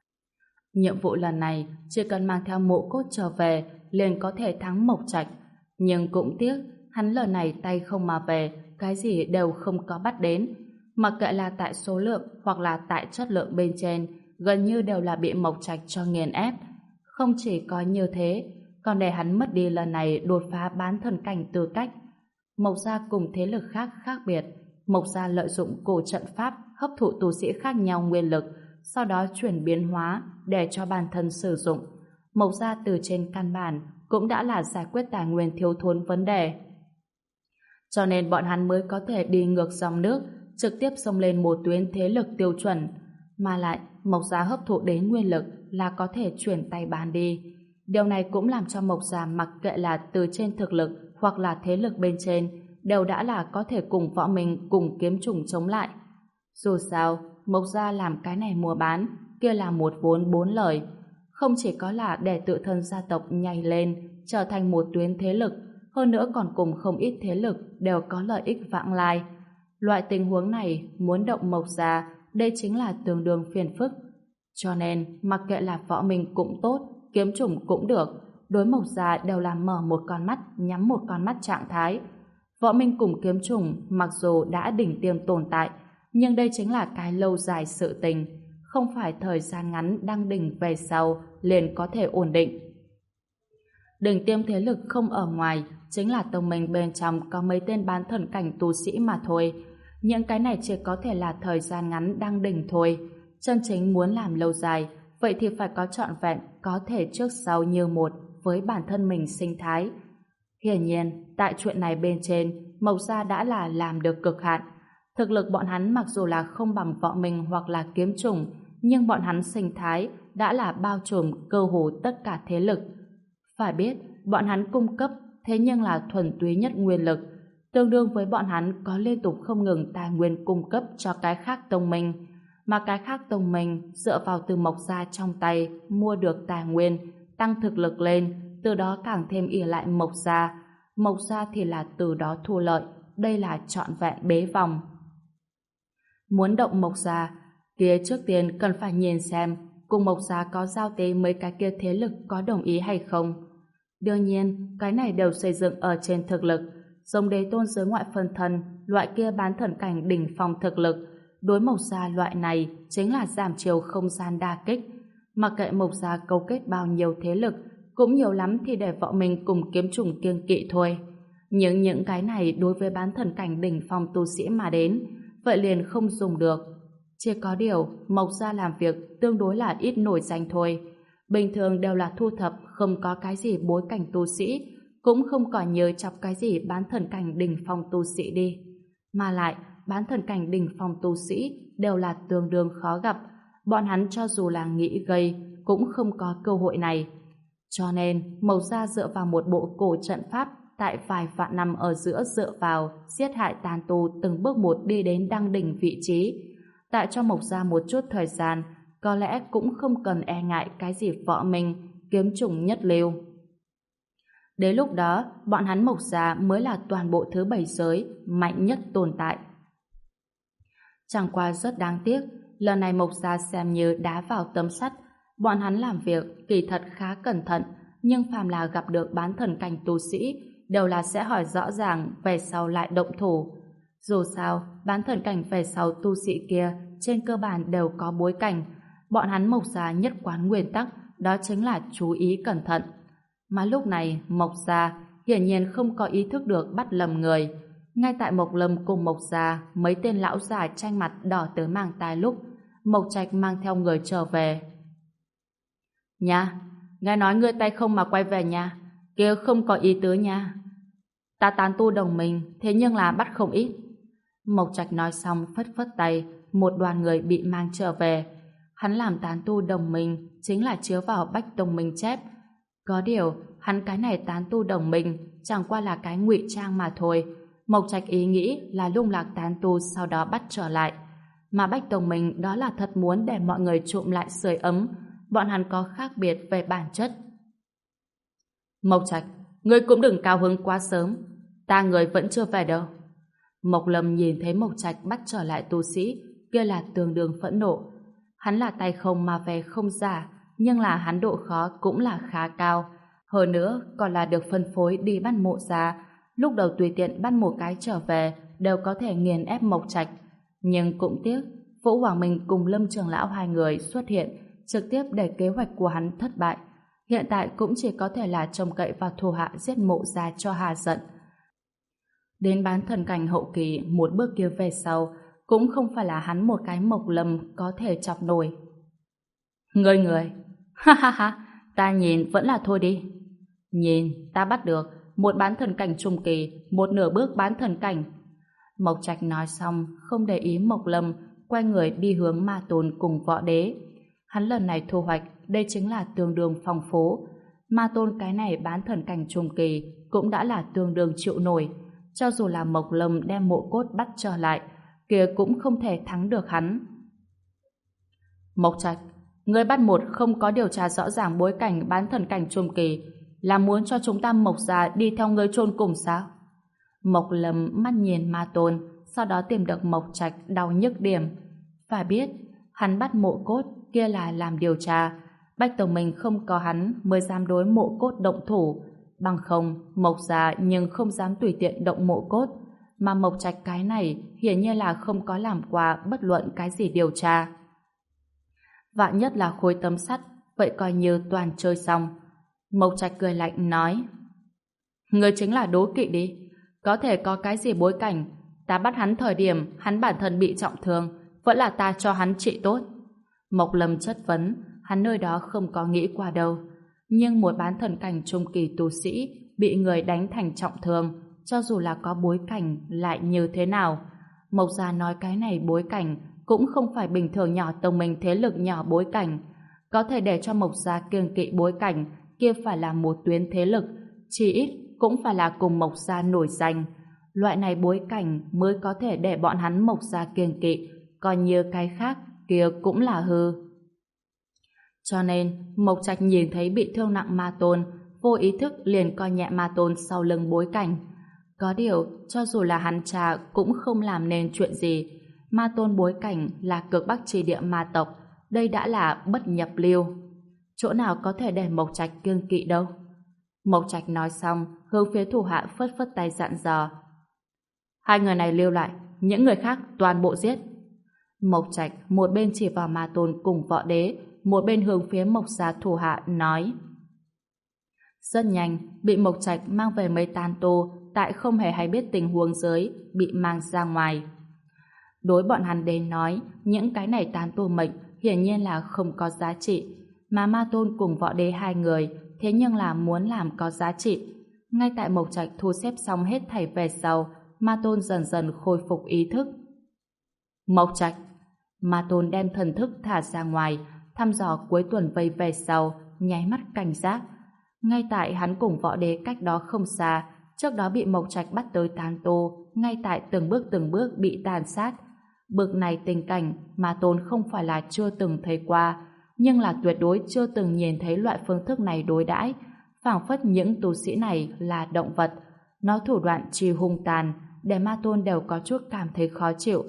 Nhiệm vụ lần này chỉ cần mang theo mộ cốt trở về liền có thể thắng Mộc Trạch. Nhưng cũng tiếc, hắn lần này tay không mà về, cái gì đều không có bắt đến. Mặc kệ là tại số lượng hoặc là tại chất lượng bên trên, gần như đều là bị Mộc Trạch cho nghiền ép. Không chỉ có như thế, còn để hắn mất đi lần này đột phá bán thần cảnh tư cách. Mộc Gia cùng thế lực khác khác biệt. Mộc Gia lợi dụng cổ trận pháp hấp thụ tu sĩ khác nhau nguyên lực, sau đó chuyển biến hóa để cho bản thân sử dụng. Mộc Gia từ trên căn bản cũng đã là giải quyết tài nguyên thiếu thốn vấn đề. Cho nên bọn hắn mới có thể đi ngược dòng nước, trực tiếp xông lên một tuyến thế lực tiêu chuẩn. Mà lại, Mộc Gia hấp thụ đến nguyên lực là có thể chuyển tay bán đi. Điều này cũng làm cho Mộc Gia mặc kệ là từ trên thực lực hoặc là thế lực bên trên, đều đã là có thể cùng Võ Minh cùng kiếm trùng chống lại. Dù sao, Mộc Gia làm cái này mua bán, kia là một vốn bốn lời. Không chỉ có là để tự thân gia tộc nhảy lên, trở thành một tuyến thế lực, hơn nữa còn cùng không ít thế lực đều có lợi ích vãng lai. Loại tình huống này, muốn động Mộc Gia, đây chính là tương đương phiền phức. Cho nên, mặc kệ là Võ Minh cũng tốt, kiếm trùng cũng được, đối Mộc Gia đều là mở một con mắt, nhắm một con mắt trạng thái. Võ Minh cùng kiếm trùng mặc dù đã đỉnh tiêm tồn tại, nhưng đây chính là cái lâu dài sự tình, không phải thời gian ngắn đăng đỉnh về sau liền có thể ổn định. Đỉnh tiêm thế lực không ở ngoài, chính là tông mình bên trong có mấy tên bán thần cảnh tu sĩ mà thôi. Những cái này chỉ có thể là thời gian ngắn đăng đỉnh thôi. Chân chính muốn làm lâu dài, vậy thì phải có trọn vẹn, có thể trước sau như một với bản thân mình sinh thái. Hiển nhiên, tại chuyện này bên trên, Mộc Gia đã là làm được cực hạn. Thực lực bọn hắn mặc dù là không bằng Võ Minh hoặc là kiếm trùng, nhưng bọn hắn sinh thái đã là bao trùm cơ hồ tất cả thế lực. Phải biết, bọn hắn cung cấp thế nhưng là thuần túy nhất nguyên lực, tương đương với bọn hắn có liên tục không ngừng tài nguyên cung cấp cho cái khác tông minh, mà cái khác tông minh dựa vào từ Mộc Gia trong tay mua được tài nguyên, tăng thực lực lên, từ đó càng thêm ỷ lại Mộc Gia. Mộc Gia thì là từ đó thu lợi, đây là trọn vẹn bế vòng. Muốn động Mộc Gia, kia trước tiên cần phải nhìn xem cùng Mộc Gia có giao tế mấy cái kia thế lực có đồng ý hay không. Đương nhiên, cái này đều xây dựng ở trên thực lực. Giống Đế Tôn giới ngoại phân thân, loại kia bán thần cảnh đỉnh phong thực lực, đối Mộc Gia loại này chính là giảm chiều không gian đa kích. Mặc kệ Mộc Gia cấu kết bao nhiêu thế lực, cũng nhiều lắm thì để Võ Minh cùng kiếm trùng kiêng kỵ thôi. Nhưng những cái này đối với bán thần cảnh đỉnh phong tu sĩ mà đến, vậy liền không dùng được. Chỉ có điều, Mộc Gia làm việc tương đối là ít nổi danh thôi. Bình thường đều là thu thập không có cái gì bối cảnh tu sĩ, cũng không còn nhớ chọc cái gì bán thần cảnh đỉnh phong tu sĩ đi. Mà lại, bán thần cảnh đỉnh phong tu sĩ đều là tương đương khó gặp. Bọn hắn cho dù là nghĩ gây, cũng không có cơ hội này. Cho nên, Mộc Gia dựa vào một bộ cổ trận pháp tại vài vạn năm ở giữa dựa vào giết hại tàn tu từng bước một đi đến đăng đỉnh vị trí. tại cho Mộc Gia một chút thời gian, có lẽ cũng không cần e ngại cái gì võ minh, kiếm trùng nhất lưu. Đến lúc đó, bọn hắn Mộc Gia mới là toàn bộ thứ bảy giới mạnh nhất tồn tại. Chẳng qua rất đáng tiếc, lần này Mộc Gia xem như đá vào tấm sắt. Bọn hắn làm việc kỳ thật khá cẩn thận, nhưng phàm là gặp được bán thần cảnh tu sĩ đều là sẽ hỏi rõ ràng về sau lại động thủ. Dù sao, bán thần cảnh về sau tu sĩ kia trên cơ bản đều có bối cảnh. Bọn hắn Mộc Gia nhất quán nguyên tắc, đó chính là chú ý cẩn thận. Mà lúc này, Mộc Gia hiển nhiên không có ý thức được bắt lầm người. Ngay tại Mộc Lâm cùng Mộc Gia, mấy tên lão già tranh mặt đỏ tới mang tai lúc, Mộc Trạch mang theo người trở về. Nha, nghe nói ngươi tay không mà quay về nhà, kia không có ý tứ nha. Ta tán tu đồng minh, thế nhưng là bắt không ít. Mộc Trạch nói xong phất phất tay, một đoàn người bị mang trở về. Hắn làm tán tu đồng minh chính là chiếu vào Bách Tông Minh chép. Có điều, hắn cái này tán tu đồng minh chẳng qua là cái ngụy trang mà thôi. Mộc Trạch ý nghĩ là lung lạc tán tu sau đó bắt trở lại. Mà Bách Tông Minh đó là thật muốn để mọi người trụm lại sưởi ấm. Bọn hắn có khác biệt về bản chất. Mộc Trạch, ngươi cũng đừng cao hứng quá sớm. Ta người vẫn chưa về đâu. Mộc Lâm nhìn thấy Mộc Trạch bắt trở lại tu sĩ, kia là tương đương phẫn nộ. Hắn là tay không mà về không giả, nhưng là hắn độ khó cũng là khá cao. Hơn nữa, còn là được phân phối đi bắt Mộ Gia. Lúc đầu tùy tiện bắt một cái trở về, đều có thể nghiền ép Mộc Trạch. Nhưng cũng tiếc, Vũ Hoàng Minh cùng Lâm Trường Lão hai người xuất hiện, trực tiếp để kế hoạch của hắn thất bại. Hiện tại cũng chỉ có thể là trông cậy vào thủ hạ giết Mộ Gia cho hà giận. Đến bán thần cảnh hậu kỳ một bước kia về sau, cũng không phải là hắn một cái Mộc Lâm có thể chọc nổi. Người người, ha ha ha, ta nhìn vẫn là thôi đi. Nhìn, ta bắt được một bán thần cảnh trung kỳ, một nửa bước bán thần cảnh. Mộc Trạch nói xong, không để ý Mộc Lâm, quay người đi hướng Ma Tôn cùng Võ Đế. Hắn lần này thu hoạch, đây chính là tương đương phong phú. Ma Tôn cái này bán thần cảnh trung kỳ cũng đã là tương đương chịu nổi. Cho dù là Mộc Lâm đem Mộ Cốt bắt trở lại, kia cũng không thể thắng được hắn. Mộc Trạch, ngươi bắt một không có điều tra rõ ràng bối cảnh bán thần cảnh trung kỳ, là muốn cho chúng ta Mộc Gia đi theo ngươi chôn cùng sao? Mộc Lâm mắt nhìn Ma Tôn, sau đó tìm được Mộc Trạch đau nhức điểm. Phải biết, hắn bắt Mộ Cốt kia là làm điều tra. Bách Tông Minh không có hắn mới dám đối Mộ Cốt động thủ. Bằng không, Mộc Gia nhưng không dám tùy tiện động Mộ Cốt. Mà Mộc Trạch cái này hiển nhiên là không có làm qua bất luận cái gì điều tra. Vạn nhất là khối tấm sắt, vậy coi như toàn chơi xong. Mộc Trạch cười lạnh nói: Người chính là đố kỵ đi. Có thể có cái gì bối cảnh? Ta bắt hắn thời điểm hắn bản thân bị trọng thương, vẫn là ta cho hắn trị tốt. Mộc Lâm chất vấn, hắn nơi đó không có nghĩ qua đâu. Nhưng một bán thần cảnh trung kỳ tu sĩ bị người đánh thành trọng thương, cho dù là có bối cảnh lại như thế nào? Mộc Gia nói cái này bối cảnh cũng không phải bình thường nhỏ tông minh thế lực nhỏ bối cảnh. Có thể để cho Mộc Gia kiêng kỵ bối cảnh, kia phải là một tuyến thế lực, chỉ ít cũng phải là cùng Mộc Gia nổi danh. Loại này bối cảnh mới có thể để bọn hắn Mộc Gia kiêng kỵ, còn như cái khác kia cũng là hư. Cho nên, Mộc Trạch nhìn thấy bị thương nặng Ma Tôn, vô ý thức liền coi nhẹ Ma Tôn sau lưng bối cảnh. Có điều, cho dù là hắn cha cũng không làm nên chuyện gì. Ma Tôn bối cảnh là cực bắc chi địa ma tộc, đây đã là bất nhập lưu. Chỗ nào có thể để Mộc Trạch kiêng kỵ đâu. Mộc Trạch nói xong, hướng phía thủ hạ phất phất tay dặn dò: Hai người này lưu lại, những người khác toàn bộ giết. Mộc Trạch một bên chỉ vào Ma Tôn cùng Võ Đế, một bên hướng phía Mộc Gia thủ hạ nói. Rất nhanh, bị Mộc Trạch mang về mấy tán tu, tại không hề hay biết tình huống dưới, bị mang ra ngoài. Đối bọn hắn đến nói, những cái này tán tu mệnh hiển nhiên là không có giá trị, mà Ma Tôn cùng Võ Đế hai người thế nhưng là muốn làm có giá trị. Ngay tại Mộc Trạch thu xếp xong hết thảy về sau, Ma Tôn dần dần khôi phục ý thức. Mộc Trạch, Ma Tôn đem thần thức thả ra ngoài, thăm dò cuối tuần vây về sau, nháy mắt cảnh giác. Ngay tại hắn cùng Võ Đế cách đó không xa, trước đó bị Mộc Trạch bắt tới tán tu, ngay tại từng bước từng bước bị tàn sát. Bực này tình cảnh Ma Tôn không phải là chưa từng thấy qua, nhưng là tuyệt đối chưa từng nhìn thấy loại phương thức này đối đãi, phảng phất những tu sĩ này là động vật, nó thủ đoạn chi hung tàn, để Ma Tôn đều có chút cảm thấy khó chịu.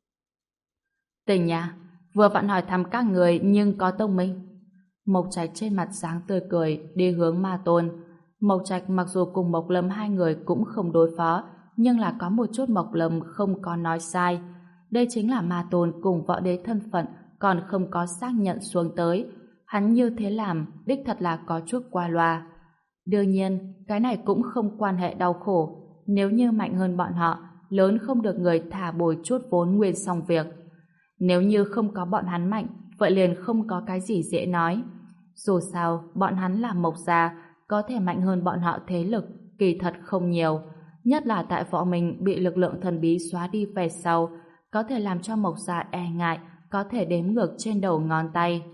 Tình nha, vừa vặn hỏi thăm các người nhưng có tông minh. Mộc Trạch trên mặt dáng tươi cười đi hướng Ma Tôn. Mộc Trạch mặc dù cùng Mộc Lâm hai người cũng không đối phó, nhưng là có một chút Mộc Lâm không có nói sai. Đây chính là Ma Tôn cùng võ đế thân phận còn không có xác nhận xuống tới. Hắn như thế làm đích thật là có chút qua loa. Đương nhiên, cái này cũng không quan hệ đau khổ. Nếu như mạnh hơn bọn họ, lớn không được người thả bồi chút vốn nguyên xong việc. Nếu như không có bọn hắn mạnh, vậy liền không có cái gì dễ nói. Dù sao, bọn hắn là Mộc gia, có thể mạnh hơn bọn họ thế lực, kỳ thật không nhiều. Nhất là tại võ mình bị lực lượng thần bí xóa đi về sau, có thể làm cho Mộc gia e ngại, có thể đếm ngược trên đầu ngón tay.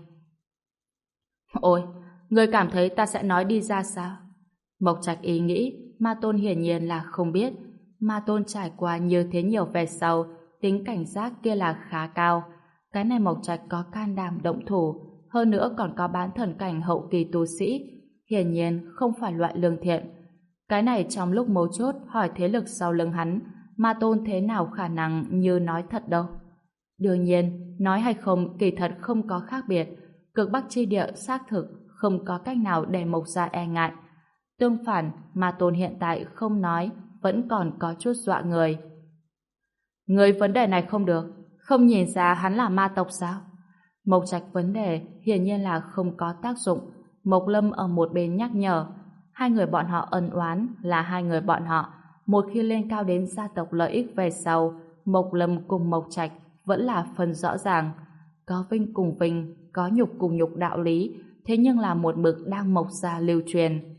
Ôi, người cảm thấy ta sẽ nói đi ra sao? Mộc Trạch ý nghĩ, Ma Tôn hiển nhiên là không biết. Ma Tôn trải qua như thế nhiều về sau, tính cảnh giác kia là khá cao. Cái này Mộc Trạch có can đảm động thủ, hơn nữa còn có bán thần cảnh hậu kỳ tu sĩ, hiển nhiên không phải loại lương thiện. Cái này trong lúc mấu chốt hỏi thế lực sau lưng hắn, Ma Tôn thế nào khả năng như nói thật đâu. Đương nhiên, nói hay không kỳ thật không có khác biệt. Cực Bắc chi địa xác thực không có cách nào để Mộc gia e ngại. Tương phản, Ma Tôn hiện tại không nói, vẫn còn có chút dọa người. Người vấn đề này không được, không nhìn ra hắn là ma tộc sao? Mộc Trạch vấn đề hiển nhiên là không có tác dụng. Mộc Lâm ở một bên nhắc nhở, hai người bọn họ ân oán là hai người bọn họ. Một khi lên cao đến gia tộc lợi ích về sau, Mộc Lâm cùng Mộc Trạch vẫn là phần rõ ràng. Có vinh cùng vinh, có nhục cùng nhục đạo lý, thế nhưng là một mực đang Mộc gia lưu truyền.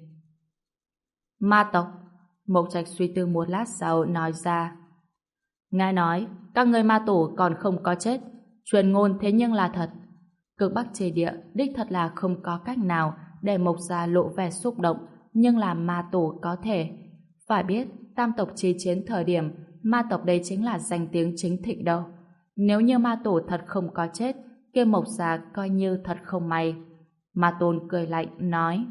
Ma tộc. Mộc Trạch suy tư một lát sau nói ra. Ngài nói, các ngươi ma tổ còn không có chết. Truyền ngôn thế nhưng là thật. Cực Bắc chi địa đích thật là không có cách nào để Mộc gia lộ vẻ xúc động, nhưng là ma tổ có thể. Phải biết, tam tộc chi chiến thời điểm, ma tộc đây chính là danh tiếng chính thịnh đâu. Nếu như ma tổ thật không có chết, kia Mộc gia coi như thật không may. Ma Tôn cười lạnh nói.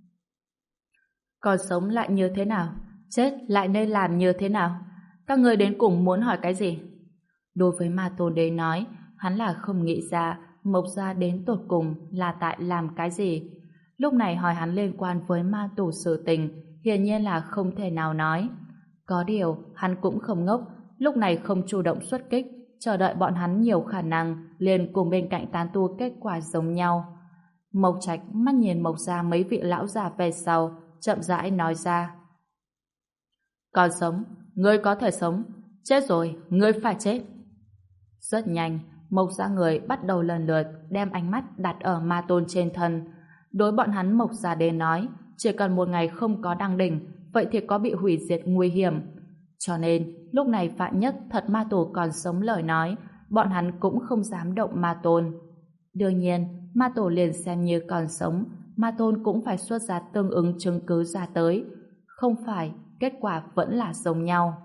Còn sống lại như thế nào? Chết lại nên làm như thế nào? Các ngươi đến cùng muốn hỏi cái gì? Đối với Ma Tôn đế nói, hắn là không nghĩ ra Mộc gia đến tột cùng là tại làm cái gì. Lúc này hỏi hắn liên quan với ma tổ sự tình, hiển nhiên là không thể nào nói. Có điều, hắn cũng không ngốc, lúc này không chủ động xuất kích, chờ đợi bọn hắn nhiều khả năng, liền cùng bên cạnh tán tu kết quả giống nhau. Mộc Trạch mắt nhìn Mộc gia mấy vị lão già về sau, chậm rãi nói ra. Còn sống, ngươi có thể sống, chết rồi, ngươi phải chết. Rất nhanh, Mộc gia người bắt đầu lần lượt đem ánh mắt đặt ở Ma Tôn trên thân. Đối bọn hắn Mộc gia đến nói, chỉ cần một ngày không có đăng đỉnh, vậy thì có bị hủy diệt nguy hiểm. Cho nên, lúc này vạn nhất thật ma tổ còn sống lời nói, bọn hắn cũng không dám động Ma Tôn. Đương nhiên, ma tổ liền xem như còn sống, Ma Tôn cũng phải xuất ra tương ứng chứng cứ ra tới. Không phải, kết quả vẫn là giống nhau.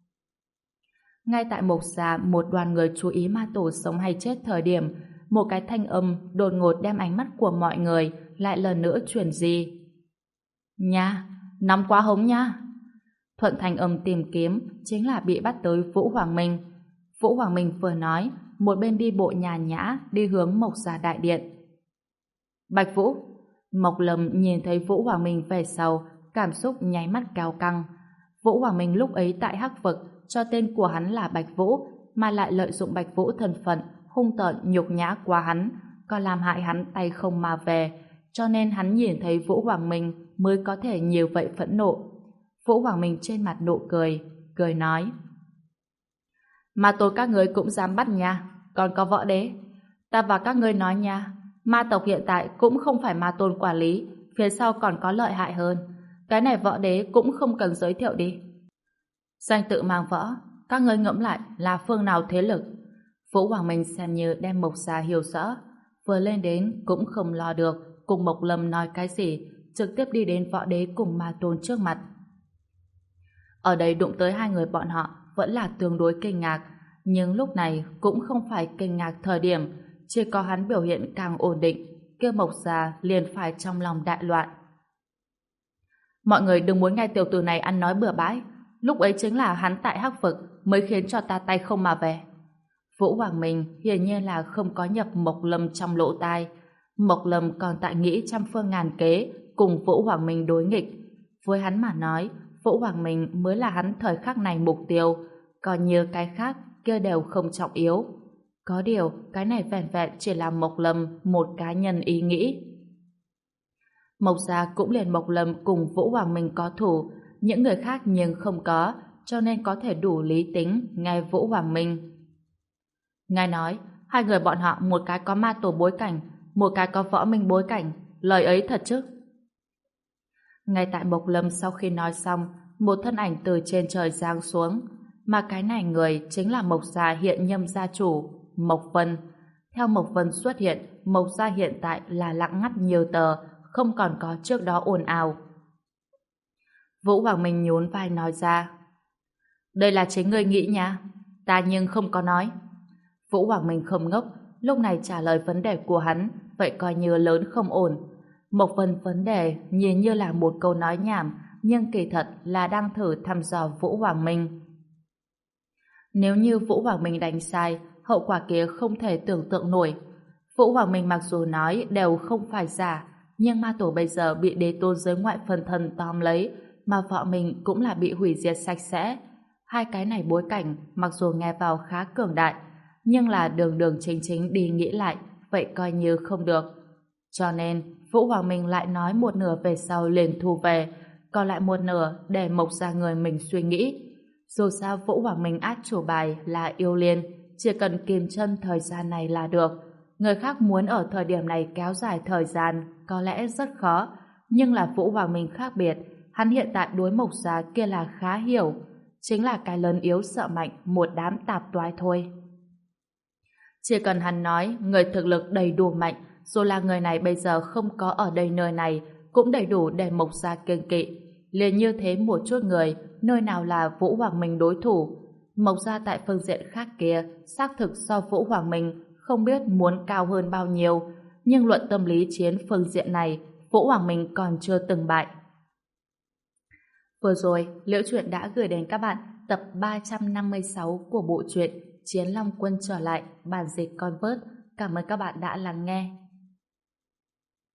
Ngay tại Mộc gia một đoàn người chú ý ma tổ sống hay chết thời điểm, một cái thanh âm đột ngột đem ánh mắt của mọi người lại lần nữa chuyển di. Nha, nóng quá hống nha. Thuận thanh âm tìm kiếm chính là bị bắt tới Vũ Hoàng Minh. Vũ Hoàng Minh vừa nói, một bên đi bộ nhàn nhã đi hướng Mộc gia đại điện. Bạch Vũ. Mộc Lâm nhìn thấy Vũ Hoàng Minh về sau, cảm xúc nháy mắt cao căng. Vũ Hoàng Minh lúc ấy tại Hắc Vực cho tên của hắn là Bạch Vũ, mà lại lợi dụng Bạch Vũ thân phận hung tợn nhục nhã qua hắn, còn làm hại hắn tay không mà về, cho nên hắn nhìn thấy Vũ Hoàng Minh mới có thể nhiều vậy phẫn nộ. Vũ Hoàng Minh trên mặt nụ cười, cười nói: "Mà tôi các ngươi cũng dám bắt nha, còn có võ đế, ta và các ngươi nói nha, ma tộc hiện tại cũng không phải ma tôn quản lý, phía sau còn có lợi hại hơn, cái này võ đế cũng không cần giới thiệu đi. Danh tự mang võ, các ngươi ngẫm lại là phương nào thế lực?" Vũ Hoàng Minh xem như đem Mộc gia hiểu rõ, vừa lên đến cũng không lo được cùng Mộc Lâm nói cái gì, trực tiếp đi đến võ đế cùng ma tôn trước mặt. Ở đây đụng tới hai người bọn họ vẫn là tương đối kinh ngạc. Nhưng lúc này cũng không phải kinh ngạc thời điểm, chỉ có hắn biểu hiện càng ổn định, kia Mộc Gia liền phải trong lòng đại loạn. Mọi người đừng muốn nghe tiểu tử này ăn nói bừa bãi, lúc ấy chính là hắn tại Hắc Vực mới khiến cho ta tay không mà về. Vũ Hoàng Minh hiển nhiên là không có nhập Mộc Lâm trong lỗ tai. Mộc Lâm còn tại nghĩ trăm phương ngàn kế cùng Vũ Hoàng Minh đối nghịch. Với hắn mà nói, Vũ Hoàng Minh mới là hắn thời khắc này mục tiêu, còn như cái khác kia đều không trọng yếu. Có điều, cái này vẹn vẹn chỉ là Mộc Lâm một cá nhân ý nghĩ. Mộc Gia cũng liền Mộc Lâm cùng Vũ Hoàng Minh có thủ, những người khác nhưng không có, cho nên có thể đủ lý tính nghe Vũ Hoàng Minh. Ngài nói, hai người bọn họ một cái có ma tổ bối cảnh, một cái có võ minh bối cảnh, lời ấy thật chứ? Ngay tại Mộc Lâm sau khi nói xong, một thân ảnh từ trên trời giáng xuống, mà cái này người chính là Mộc Gia hiện nhâm gia chủ, Mộc Vân. Theo Mộc Vân xuất hiện, Mộc Gia hiện tại là lặng ngắt nhiều tờ, không còn có trước đó ồn ào. Vũ Hoàng Minh nhún vai nói ra, đây là chính ngươi nghĩ nha, ta nhưng không có nói. Vũ Hoàng Minh không ngốc, lúc này trả lời vấn đề của hắn, vậy coi như lớn không ổn. Mộc Vân vấn đề nhìn như là một câu nói nhảm, nhưng kỳ thật là đang thử thăm dò Vũ Hoàng Minh. Nếu như Vũ Hoàng Minh đánh sai, hậu quả kia không thể tưởng tượng nổi. Vũ Hoàng Minh mặc dù nói đều không phải giả, nhưng ma tổ bây giờ bị đế tôn giới ngoại phần thân tóm lấy, mà vợ mình cũng là bị hủy diệt sạch sẽ. Hai cái này bối cảnh mặc dù nghe vào khá cường đại, nhưng là đường đường chính chính đi nghĩ lại, vậy coi như không được. Cho nên, Vũ Hoàng Minh lại nói một nửa về sau liền thu về, còn lại một nửa để Mộc Gia người mình suy nghĩ. Dù sao Vũ Hoàng Minh át chủ bài là yêu liên, chỉ cần kìm chân thời gian này là được. Người khác muốn ở thời điểm này kéo dài thời gian có lẽ rất khó, nhưng là Vũ Hoàng Minh khác biệt, hắn hiện tại đối Mộc Gia kia là khá hiểu, chính là cái lớn yếu sợ mạnh, một đám tạp toái thôi. Chỉ cần hắn nói người thực lực đầy đủ mạnh, dù là người này bây giờ không có ở đây nơi này, cũng đầy đủ để Mộc Gia kiêng kỵ. Liền như thế một chút người, nơi nào là Vũ Hoàng Minh đối thủ. Mộc Gia tại phương diện khác kia, xác thực so Vũ Hoàng Minh không biết muốn cao hơn bao nhiêu, nhưng luận tâm lý chiến phương diện này, Vũ Hoàng Minh còn chưa từng bại. Vừa rồi, Liễu Chuyện đã gửi đến các bạn tập ba trăm năm mươi sáu của bộ truyện Chiến Long Quân trở lại, bản dịch Convert. Cảm ơn các bạn đã lắng nghe.